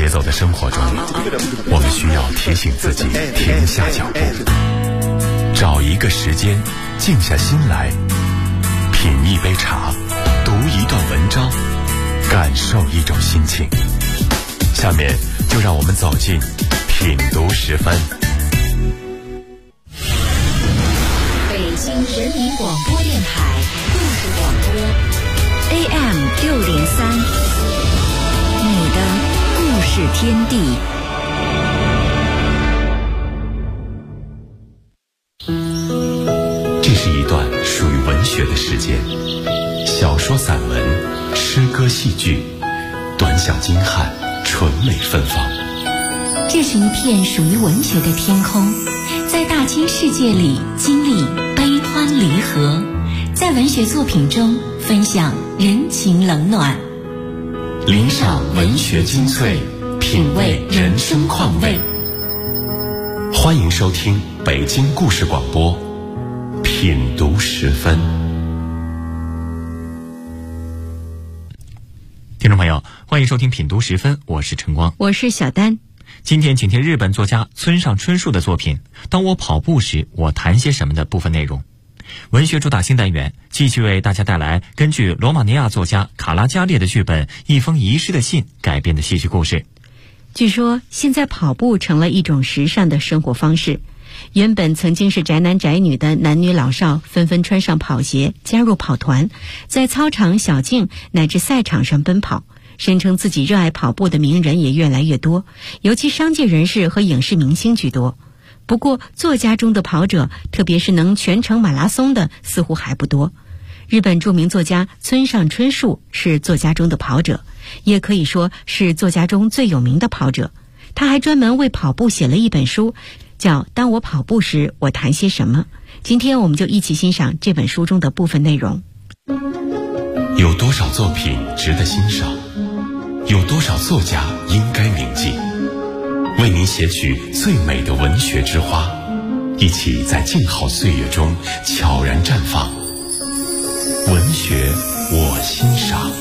节奏的生活中，我们需要提醒自己停下脚步，找一个时间静下心来，品一杯茶，读一段文章，感受一种心情。下面就让我们走进品读10分。 北京人民广播电台故事广播 AM603，你的故事天地。 这是一段属于文学的时间，小说、散文、诗歌、戏剧，短小精悍，纯美芬芳。 这是一片属于文学的天空，在大千世界里经历悲欢离合，在文学作品中分享人情冷暖， 领赏文学精粹，品味人生况味。欢迎收听北京故事广播品读10分。听众朋友，欢迎收听品读10分，我是晨光， 我是小丹。 今天请听日本作家村上春树的作品《当我跑步时，我谈些什么》的部分内容。文学主打新单元继续为大家带来根据罗马尼亚作家卡拉加列的剧本《一封遗失的信》改编的戏剧故事。 据说现在跑步成了一种时尚的生活方式，原本曾经是宅男宅女的男女老少纷纷穿上跑鞋，加入跑团，在操场、小径乃至赛场上奔跑。声称自己热爱跑步的名人也越来越多，尤其商界人士和影视明星居多。不过作家中的跑者，特别是能全程马拉松的，似乎还不多。日本著名作家村上春树是作家中的跑者，也可以说是作家中最有名的跑者。他还专门为跑步写了一本书，叫《当我跑步时，我谈些什么》。今天我们就一起欣赏这本书中的部分内容。 有多少作品值得欣赏？有多少作家应该铭记？为您写取最美的文学之花，一起在静好岁月中悄然绽放。文学我欣赏。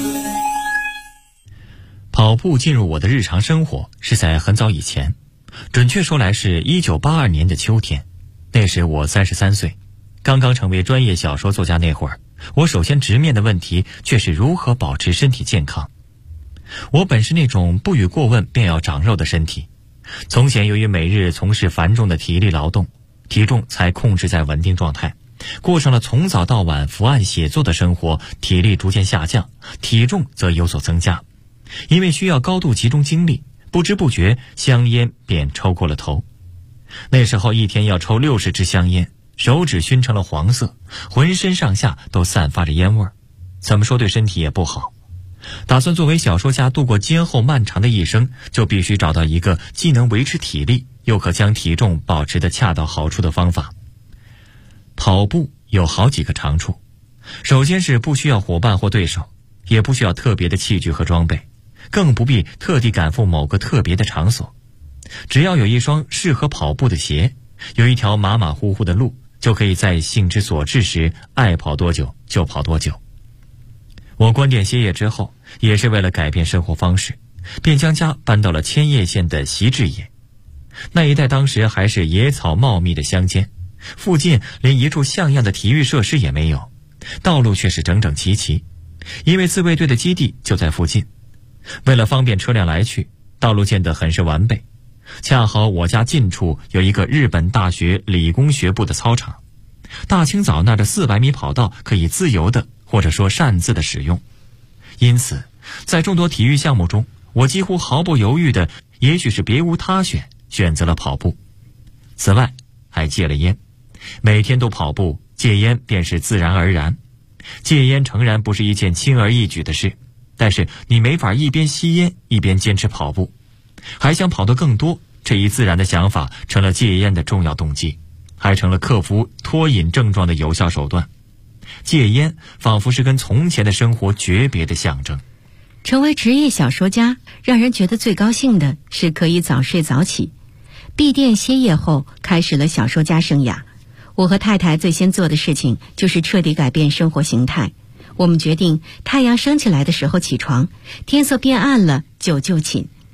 跑步进入我的日常生活是在很早以前，准确说来是1982年的秋天。那时我33岁，刚刚成为专业小说作家。那会儿我首先直面的问题却是如何保持身体健康。我本是那种不予过问便要长肉的身体，从前由于每日从事繁重的体力劳动，体重才控制在稳定状态，过上了从早到晚伏案写作的生活，体力逐渐下降，体重则有所增加。因为需要高度集中精力，不知不觉香烟便抽过了头。那时候一天要抽60支香烟，手指熏成了黄色，浑身上下都散发着烟味儿，怎么说对身体也不好。打算作为小说家度过今后漫长的一生，就必须找到一个既能维持体力，又可将体重保持得恰到好处的方法。跑步有好几个长处，首先是不需要伙伴或对手，也不需要特别的器具和装备，更不必特地赶赴某个特别的场所。只要有一双适合跑步的鞋，有一条马马虎虎的路，就可以在兴之所至时爱跑多久就跑多久。我关店歇业之后，也是为了改变生活方式，便将家搬到了千叶县的习志野。那一带当时还是野草茂密的乡间，附近连一处像样的体育设施也没有，道路却是整整齐齐，因为自卫队的基地就在附近。为了方便车辆来去，道路建得很是完备。恰好我家近处有一个日本大学理工学部的操场，大清早那这400米跑道可以自由的或者说擅自的使用。因此在众多体育项目中，我几乎毫不犹豫的，也许是别无他选，选择了跑步。此外还戒了烟，每天都跑步，戒烟便是自然而然。戒烟诚然不是一件轻而易举的事，但是你没法一边吸烟一边坚持跑步，还想跑得更多，这一自然的想法成了戒烟的重要动机，还成了克服脱瘾症状的有效手段。戒烟仿佛是跟从前的生活诀别的象征。 成为职业小说家，让人觉得最高兴的是可以早睡早起。闭店歇业后，开始了小说家生涯。我和太太最先做的事情就是彻底改变生活形态。我们决定太阳升起来的时候起床，天色变暗了就就寝。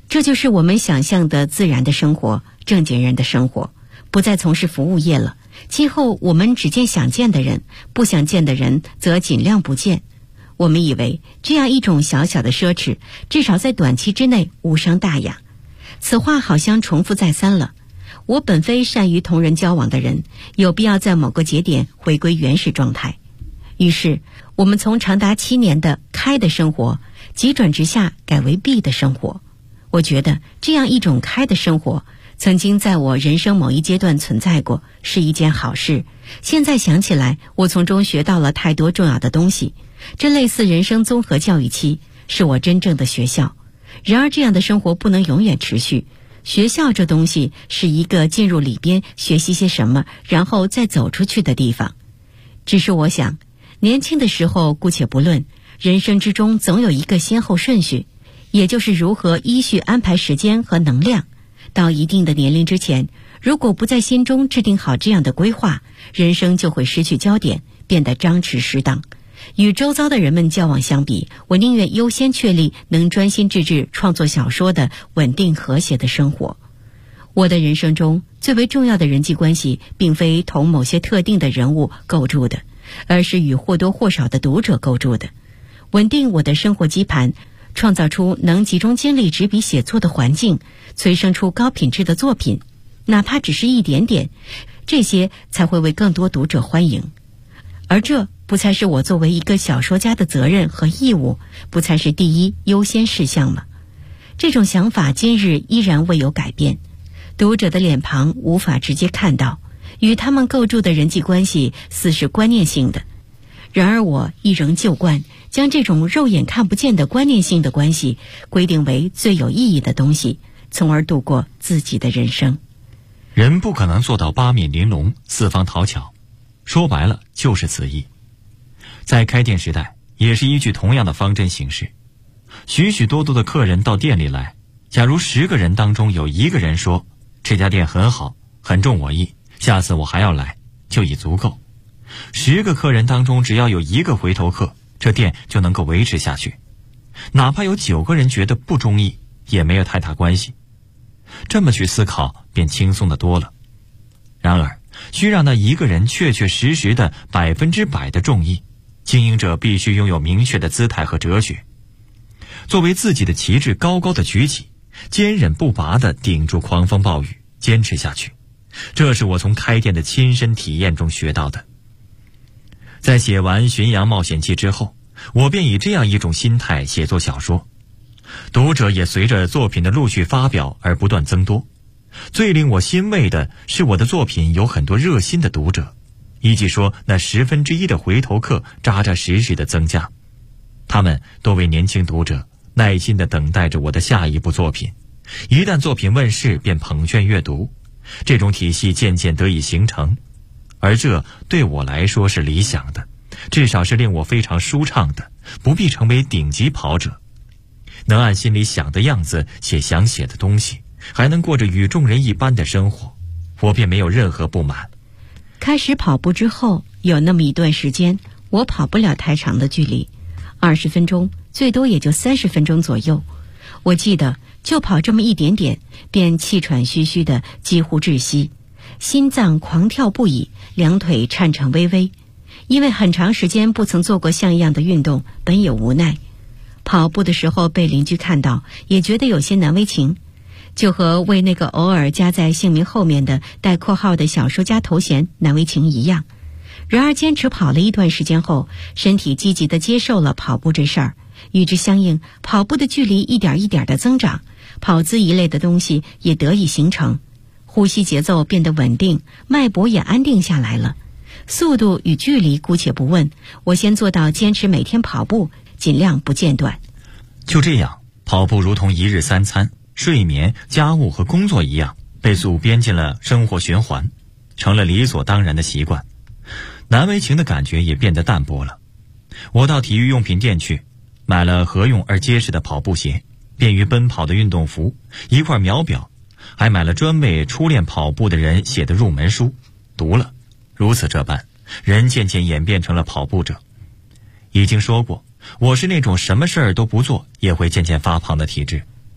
这就是我们想象的自然的生活，正经人的生活，不再从事服务业了。今后我们只见想见的人，不想见的人则尽量不见。我们以为这样一种小小的奢侈，至少在短期之内无伤大雅。此话好像重复再三了。我本非善于同人交往的人，有必要在某个节点回归原始状态。于是我们从长达7年的开的生活急转直下，改为闭的生活。我觉得这样一种开的生活曾经在我人生某一阶段存在过，是一件好事。现在想起来，我从中学到了太多重要的东西。这类似人生综合教育期，是我真正的学校。然而这样的生活不能永远持续。学校这东西是一个进入里边学习些什么，然后再走出去的地方。只是我想，年轻的时候姑且不论，人生之中总有一个先后顺序，也就是如何依序安排时间和能量。到一定的年龄之前，如果不在心中制定好这样的规划，人生就会失去焦点，变得张弛失当。与周遭的人们交往相比，我宁愿优先确立能专心致志创作小说的稳定和谐的生活。我的人生中最为重要的人际关系，并非同某些特定的人物构筑的，而是与或多或少的读者构筑的。稳定我的生活基盘，创造出能集中精力执笔写作的环境，催生出高品质的作品，哪怕只是一点点，这些才会为更多读者欢迎。而这不才是我作为一个小说家的责任和义务，不才是第一优先事项吗？这种想法今日依然未有改变。读者的脸庞无法直接看到，与他们构筑的人际关系似是观念性的。然而我一仍旧惯，将这种肉眼看不见的观念性的关系规定为最有意义的东西，从而度过自己的人生。 人不可能做到八面玲珑，四方讨巧，说白了就是此意。在开店时代，也是依据同样的方针行事。许许多多的客人到店里来，假如10个人当中有1个人说这家店很好，很中我意，下次我还要来，就已足够。10个客人当中只要有1个回头客，这店就能够维持下去。哪怕有9个人觉得不中意，也没有太大关系。这么去思考，便轻松得多了。然而需让那1个人确确实实的100%的中意，经营者必须拥有明确的姿态和哲学，作为自己的旗帜高高的举起，坚忍不拔地顶住狂风暴雨，坚持下去。这是我从开店的亲身体验中学到的。在写完《巡洋冒险记》之后，我便以这样一种心态写作小说，读者也随着作品的陆续发表而不断增多。最令我欣慰的是，我的作品有很多热心的读者，以及说那1/10的回头客扎扎实实的增加。他们多为年轻读者，耐心地等待着我的下一部作品。一旦作品问世，便捧卷阅读，这种体系渐渐得以形成。而这对我来说是理想的，至少是令我非常舒畅的，不必成为顶级跑者，能按心里想的样子写想写的东西，还能过着与众人一般的生活，我便没有任何不满。 开始跑步之后，有那么一段时间，我跑不了太长的距离，20分钟，最多也就30分钟左右。我记得就跑这么一点点，便气喘吁吁的几乎窒息，心脏狂跳不已，两腿颤颤巍巍。因为很长时间不曾做过像样的运动，本也无奈。跑步的时候被邻居看到，也觉得有些难为情，就和为那个偶尔加在姓名后面的带括号的小说家头衔难为情一样。然而坚持跑了一段时间后，身体积极地接受了跑步这事儿，与之相应，跑步的距离一点一点地增长，跑姿一类的东西也得以形成，呼吸节奏变得稳定，脉搏也安定下来了。速度与距离姑且不问，我先做到坚持每天跑步，尽量不间断。 就这样，跑步如同1日3餐、睡眠、家务和工作一样，被组编进了生活循环，成了理所当然的习惯。难为情的感觉也变得淡薄了。我到体育用品店去，买了合用而结实的跑步鞋，便于奔跑的运动服，一块秒表，还买了专为初练跑步的人写的入门书，读了。如此这般，人渐渐演变成了跑步者。已经说过，我是那种什么事儿都不做也会渐渐发胖的体质。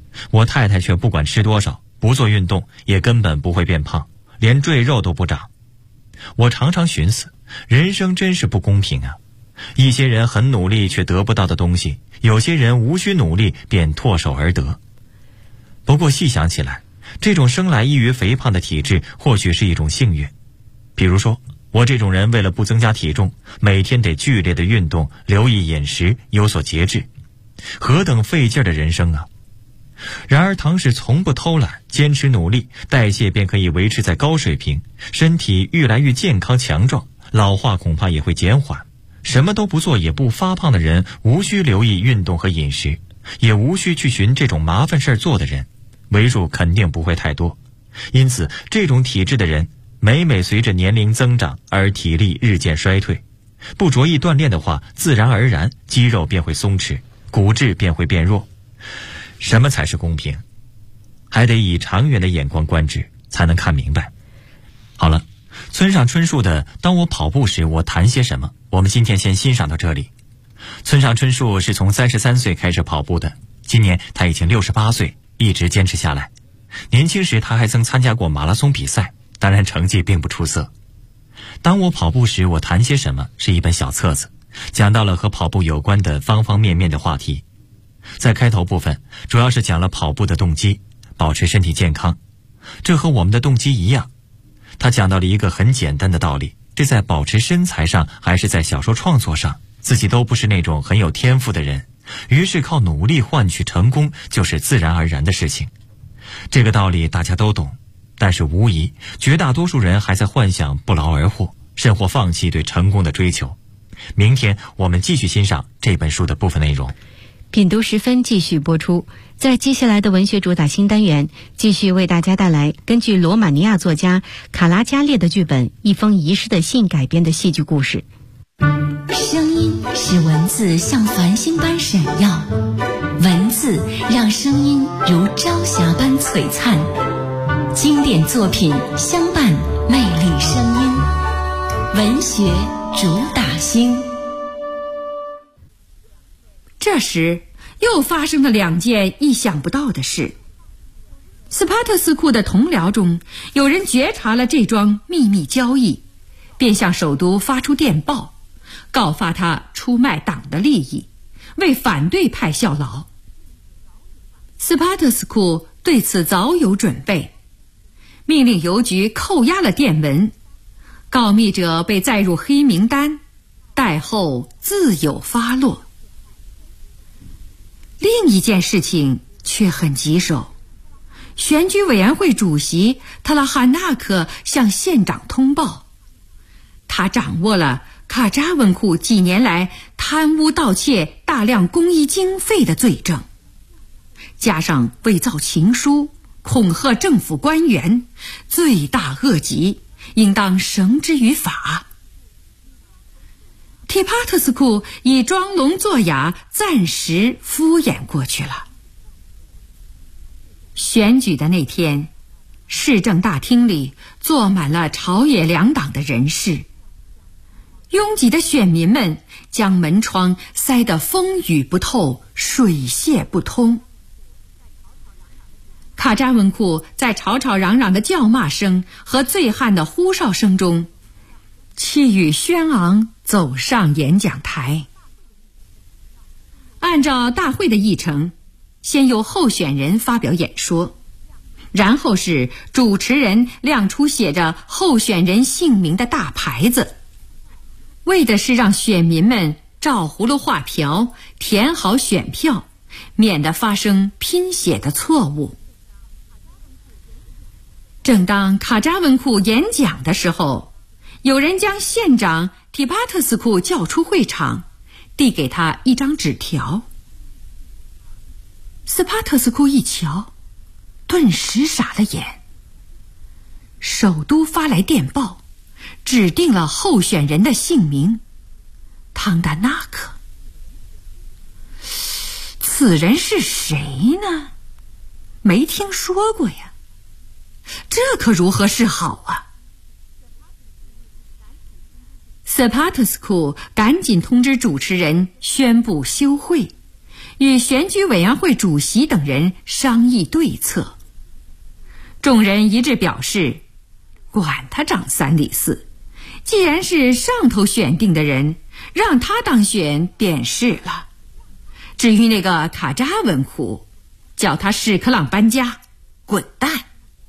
我太太却不管吃多少，不做运动也根本不会变胖，连赘肉都不长。我常常寻思，人生真是不公平啊！一些人很努力却得不到的东西，有些人无需努力便唾手而得。不过细想起来，这种生来易于肥胖的体质或许是一种幸运。比如说，我这种人为了不增加体重，每天得剧烈的运动，留意饮食，有所节制，何等费劲的人生啊！然而唐氏从不偷懒，坚持努力，代谢便可以维持在高水平，身体愈来愈健康强壮，老化恐怕也会减缓。什么都不做也不发胖的人，无需留意运动和饮食，也无需去寻这种麻烦事做的人，为数肯定不会太多。因此这种体质的人每随着年龄增长而体力日渐衰退，不着意锻炼的话，自然而然肌肉便会松弛，骨质便会变弱。什么才是公平？还得以长远的眼光观之，才能看明白。好了，村上春树的《当我跑步时我谈些什么》，我们今天先欣赏到这里。村上春树是从33岁开始跑步的，今年他已经68岁，一直坚持下来。年轻时他还曾参加过马拉松比赛，当然成绩并不出色。当我跑步时我谈些什么是一本小册子，讲到了和跑步有关的方方面面的话题。在开头部分主要是讲了跑步的动机，保持身体健康，这和我们的动机一样。他讲到了一个很简单的道理，这在保持身材上还是在小说创作上，自己都不是那种很有天赋的人，于是靠努力换取成功就是自然而然的事情。这个道理大家都懂，但是无疑绝大多数人还在幻想不劳而获，甚或放弃对成功的追求。明天我们继续欣赏这本书的部分内容。 品读时分继续播出，在接下来的文学主打新单元，继续为大家带来根据罗马尼亚作家卡拉加列的剧本《一封遗失的信》改编的戏剧故事。 声音使文字像繁星般闪耀，文字让声音如朝霞般璀璨。经典作品相伴魅力声音，文学主打星。 这时又发生了2件意想不到的事。斯帕特斯库的同僚中有人觉察了这桩秘密交易，便向首都发出电报，告发他出卖党的利益，为反对派效劳。斯帕特斯库对此早有准备，命令邮局扣押了电文，告密者被载入黑名单，待后自有发落。另一件事情却很棘手，选举委员会主席特拉汉纳克向县长通报，他掌握了卡扎文库几年来贪污盗窃大量公益经费的罪证，加上伪造情书，恐吓政府官员，罪大恶极，应当绳之于法。提帕特斯库以装聋作哑，暂时敷衍过去了。选举的那天，市政大厅里坐满了朝野两党的人士，拥挤的选民们将门窗塞得风雨不透，水泄不通。卡扎文库在吵吵嚷嚷的叫骂声和醉汉的呼哨声中，气宇轩昂走上演讲台。按照大会的议程，先由候选人发表演说，然后是主持人亮出写着候选人姓名的大牌子，为的是让选民们照葫芦画瓢，填好选票，免得发生拼写的错误。正当卡扎文库演讲的时候，有人将县长提帕特斯库叫出会场，递给他一张纸条。斯帕特斯库一瞧，顿时傻了眼。首都发来电报，指定了候选人的姓名，汤达纳克。此人是谁呢？没听说过呀，这可如何是好啊？斯帕特斯库赶紧通知主持人宣布休会， 与选举委员会主席等人商议对策。众人一致表示，管他长3里4，既然是上头选定的人，让他当选便是了。至于那个卡扎文库，叫他屎壳郎搬家，滚蛋。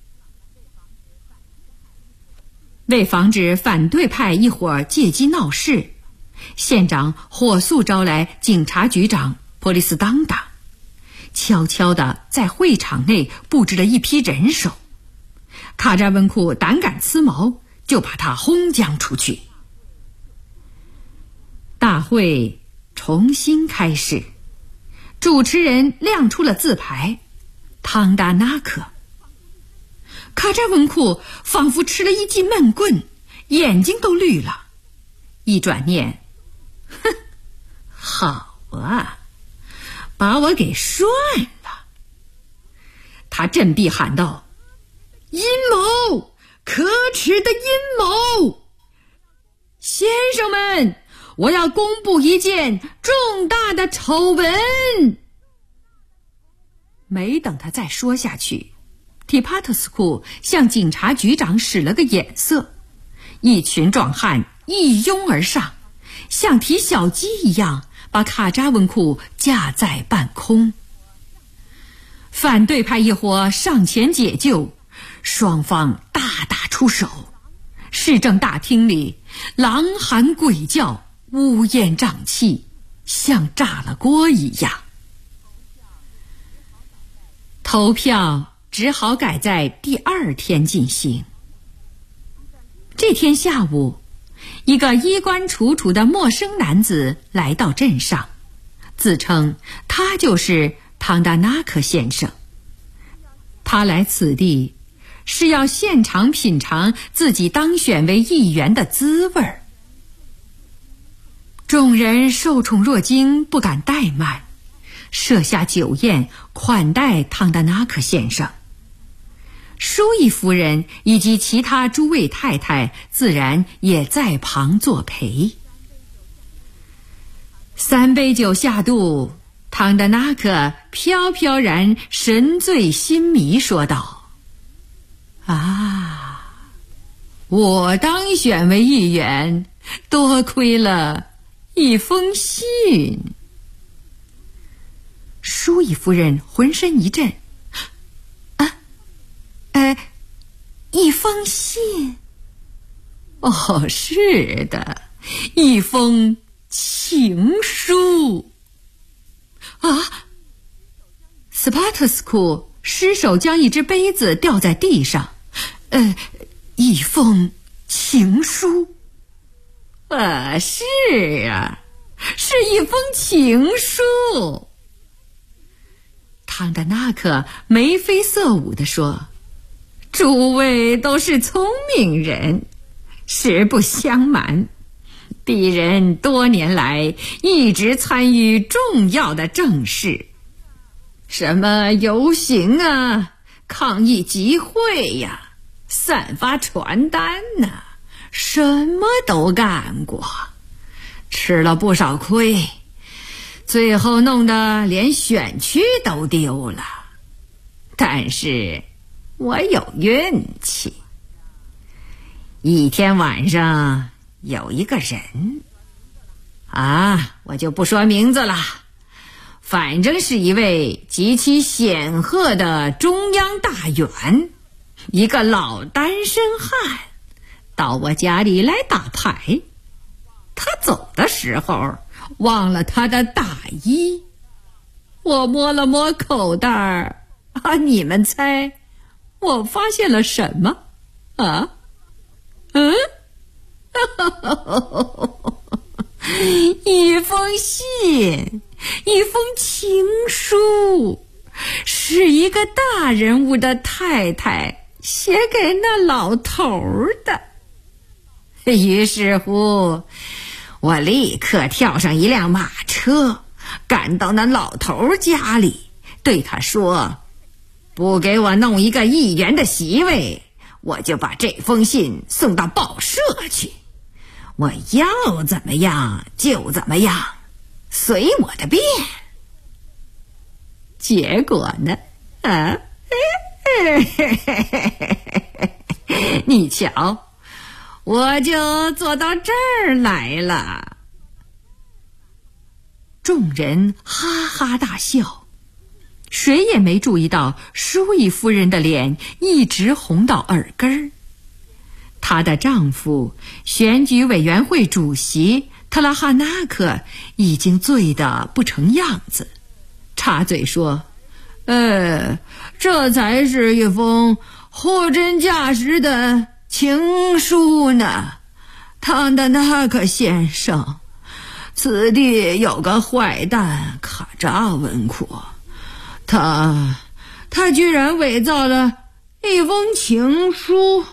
为防止反对派一伙借机闹事，县长火速招来警察局长波利斯当达，悄悄地在会场内布置了一批人手。卡扎温库胆敢呲毛，就把他轰将出去。大会重新开始，主持人亮出了字牌汤达纳克。卡扎文库仿佛吃了一记闷棍，眼睛都绿了。一转念，哼，好啊，把我给涮了。他振臂喊道：阴谋，可耻的阴谋！先生们，我要公布一件重大的丑闻。没等他再说下去，提帕特斯库向警察局长使了个眼色，一群壮汉一拥而上，像提小鸡一样把卡扎文库架在半空。反对派一伙上前解救，双方大打出手，市政大厅里狼嚎鬼叫，乌烟瘴气，像炸了锅一样。投票只好改在第2天进行。这天下午，一个衣冠楚楚的陌生男子来到镇上，自称他就是汤达纳克先生。他来此地是要现场品尝自己当选为议员的滋味儿。众人受宠若惊，不敢怠慢，设下酒宴款待汤达纳克先生。舒伊夫人以及其他诸位太太自然也在旁作陪。3杯酒下肚，汤达纳克飘飘然神醉心迷说道：啊，我当选为议员，多亏了一封信。舒伊夫人浑身一震，一封信？哦，是的，一封情书。啊！斯帕特斯库失手将一只杯子掉在地上。一封情书？是啊，是一封情书。汤达纳克眉飞色舞地说：诸位都是聪明人，实不相瞒，鄙人多年来一直参与重要的政事，什么游行啊，抗议集会呀，散发传单呐，什么都干过，吃了不少亏，最后弄得连选区都丢了。但是我有运气，一天晚上有一个人我就不说名字了，反正是一位极其显赫的中央大员，一个老单身汉，到我家里来打牌。他走的时候忘了他的大衣，我摸了摸口袋你们猜我发现了什么？一封信，一封情书，是一个大人物的太太写给那老头的。于是乎，我立刻跳上一辆马车，赶到那老头家里，对他说：不给我弄一个议员的席位，我就把这封信送到报社去，我要怎么样就怎么样，随我的便。 结果呢？你瞧，我就做到这儿来了。众人哈哈大笑，谁也没注意到舒伊夫人的脸一直红到耳根儿。她的丈夫选举委员会主席特拉哈纳克已经醉得不成样子，插嘴说：这才是一封货真价实的情书呢，唐德纳克先生。此地有个坏蛋卡扎文库，他居然伪造了一封情书，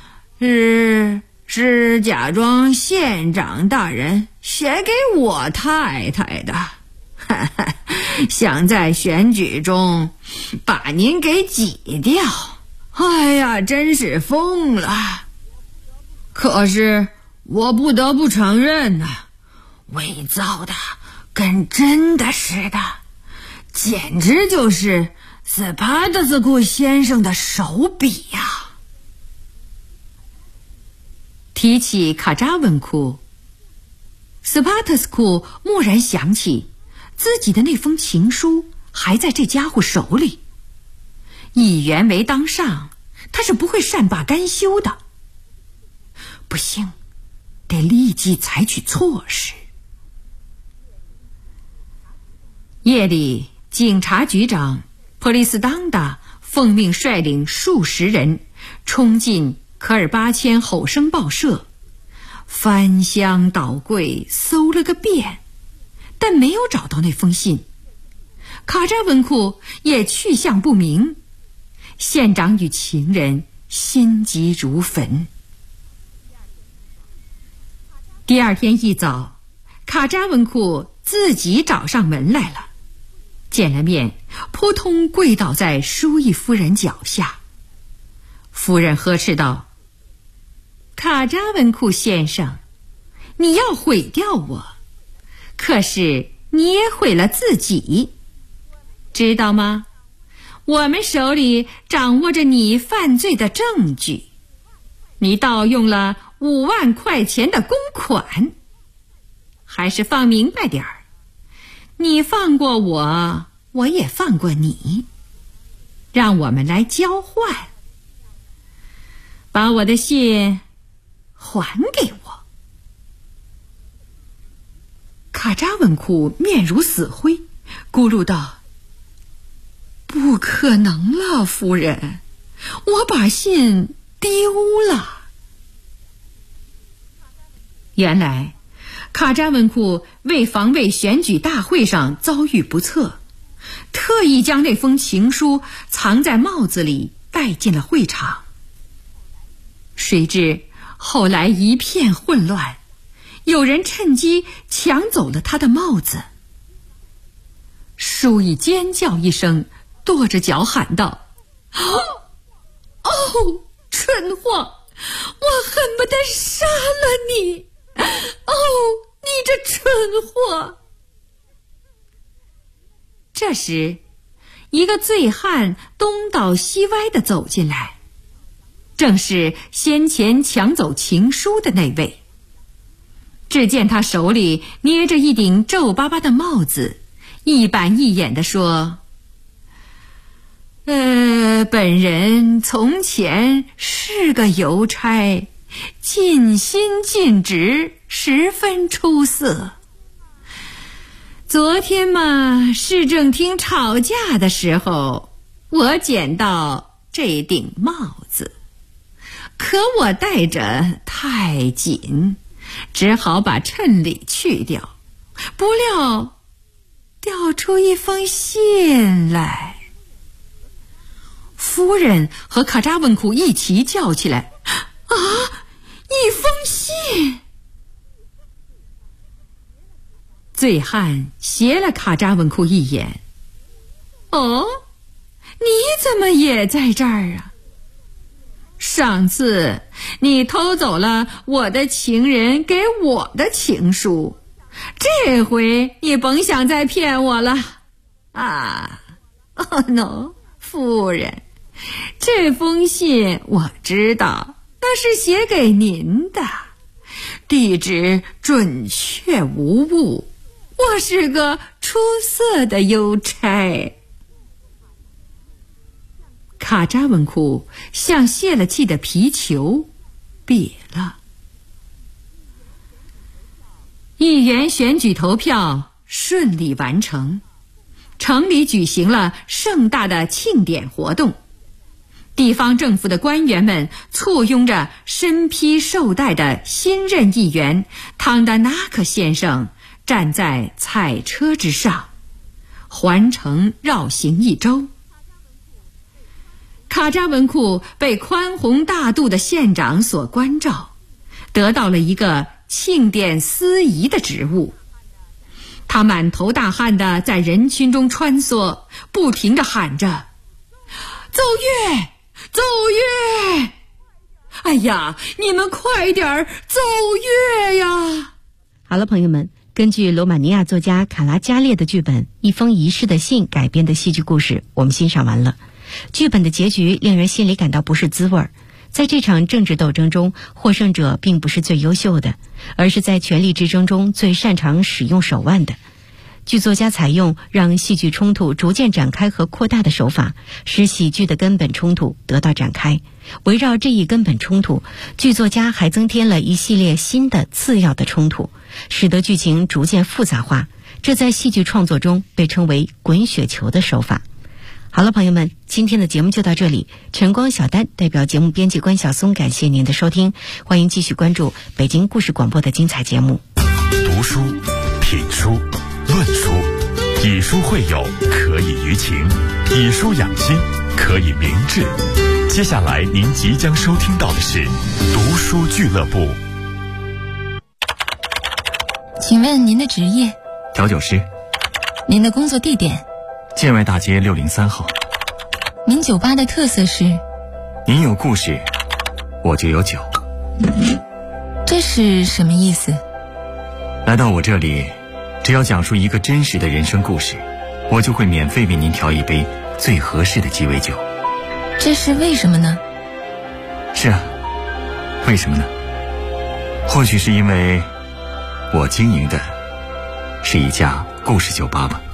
是假装县长大人写给我太太的，想在选举中把您给挤掉。哎呀，真是疯了！可是我不得不承认呐，伪造的跟真的似的，简直就是斯帕特斯库先生的手笔呀。提起卡扎文库，斯帕特斯库蓦然想起自己的那封情书还在这家伙手里，议员没当上，他是不会善罢甘休的。不行，得立即采取措施。夜里，警察局长普利斯当达奉命率领数十人冲进科尔巴千吼声报社，翻箱倒柜搜了个遍，但没有找到那封信。卡扎文库也去向不明，县长与情人心急如焚。第二天一早，卡扎文库自己找上门来了，见了面，扑通跪倒在舒伊夫人脚下。夫人呵斥道：卡扎文库先生，你要毁掉我，可是你也毁了自己，知道吗？我们手里掌握着你犯罪的证据，你盗用了5万块钱的公款。还是放明白点儿，你放过我，我也放过你，让我们来交换，把我的信还给我。卡扎文库面如死灰，咕噜道：不可能了，夫人，我把信丢了。原来卡扎文库为防卫选举大会上遭遇不测，特意将那封情书藏在帽子里带进了会场。谁知后来一片混乱，有人趁机抢走了他的帽子。舒伊尖叫一声，跺着脚喊道：哦，蠢货，我恨不得杀了你！哦，你这蠢货！这时，一个醉汉东倒西歪地走进来，正是先前抢走情书的那位。只见他手里捏着一顶皱巴巴的帽子，一板一眼地说：本人从前是个邮差，尽心尽职，十分出色。昨天嘛，市政厅吵架的时候，我捡到这顶帽子，可我戴着太紧，只好把衬里去掉，不料掉出一封信来。夫人和卡扎文库一起叫起来：啊，一封信！醉汉斜了卡扎文库一眼：哦，你怎么也在这儿啊？上次你偷走了我的情人给我的情书，这回你甭想再骗我了啊！ 哦 no， 夫人，这封信我知道，那是写给您的，地址准确无误，我是个出色的邮差。卡扎文库像泄了气的皮球，瘪了。议员选举投票顺利完成，城里举行了盛大的庆典活动。地方政府的官员们簇拥着身披绶带的新任议员汤达纳克先生，站在彩车之上，环城绕行一周。卡扎文库被宽宏大度的县长所关照，得到了一个庆典司仪的职务。他满头大汗地在人群中穿梭，不停地喊着：奏乐，奏乐！哎呀，你们快点奏乐呀！ 好了，朋友们，根据罗马尼亚作家卡拉加列的剧本《一封遗失的信》改编的戏剧故事，我们欣赏完了。剧本的结局令人心里感到不是滋味。在这场政治斗争中，获胜者并不是最优秀的，而是在权力之争中最擅长使用手腕的。剧作家采用让戏剧冲突逐渐展开和扩大的手法，使喜剧的根本冲突得到展开。围绕这一根本冲突，剧作家还增添了一系列新的次要的冲突，使得剧情逐渐复杂化。这在戏剧创作中被称为滚雪球的手法。好了，朋友们，今天的节目就到这里。晨光小丹代表节目编辑关晓松，感谢您的收听，欢迎继续关注北京故事广播的精彩节目。 读书、品书、论书，以书会友，可以娱情；以书养心，可以明志。接下来您即将收听到的是读书俱乐部。 请问您的职业？ 调酒师。 您的工作地点？ 建外大街603号。 您酒吧的特色是？ 您有故事，我就有酒。 这是什么意思？ 来到我这里，只要讲述一个真实的人生故事，我就会免费为您调一杯最合适的鸡尾酒。 这是为什么呢？ 是啊，为什么呢？或许是因为我经营的是一家故事酒吧吧。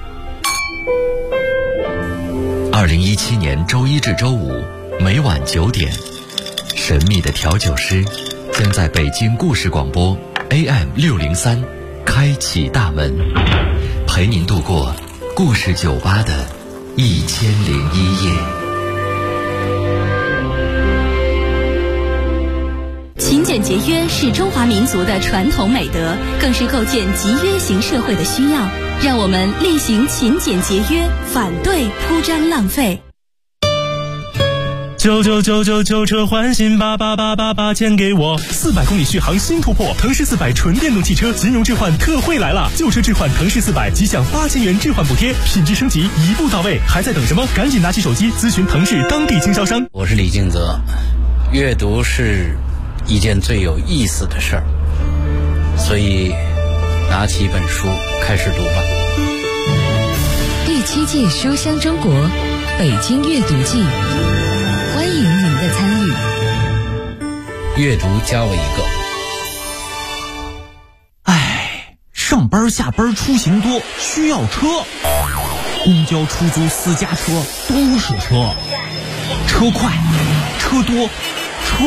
2017年周一至周五每晚9点，神秘的调酒师将在北京故事广播 AM603 开启大门，陪您度过故事酒吧的1001夜。 勤俭节约是中华民族的传统美德，更是构建集约型社会的需要。让我们厉行勤俭节约，反对铺张浪费。 999车换新88888钱给我，400公里续航新突破，腾势400纯电动汽车金融置换特惠来了，旧车置换腾势400即享8000元置换补贴，品质升级一步到位，还在等什么？赶紧拿起手机咨询腾势当地经销商。 我是李敬泽，阅读是一件最有意思的事儿，所以拿起一本书开始读吧。 第7届书香中国北京阅读季，欢迎您的参与。 阅读加我一个。 上班下班出行多，需要车，公交、出租、私家车都是车，车快车多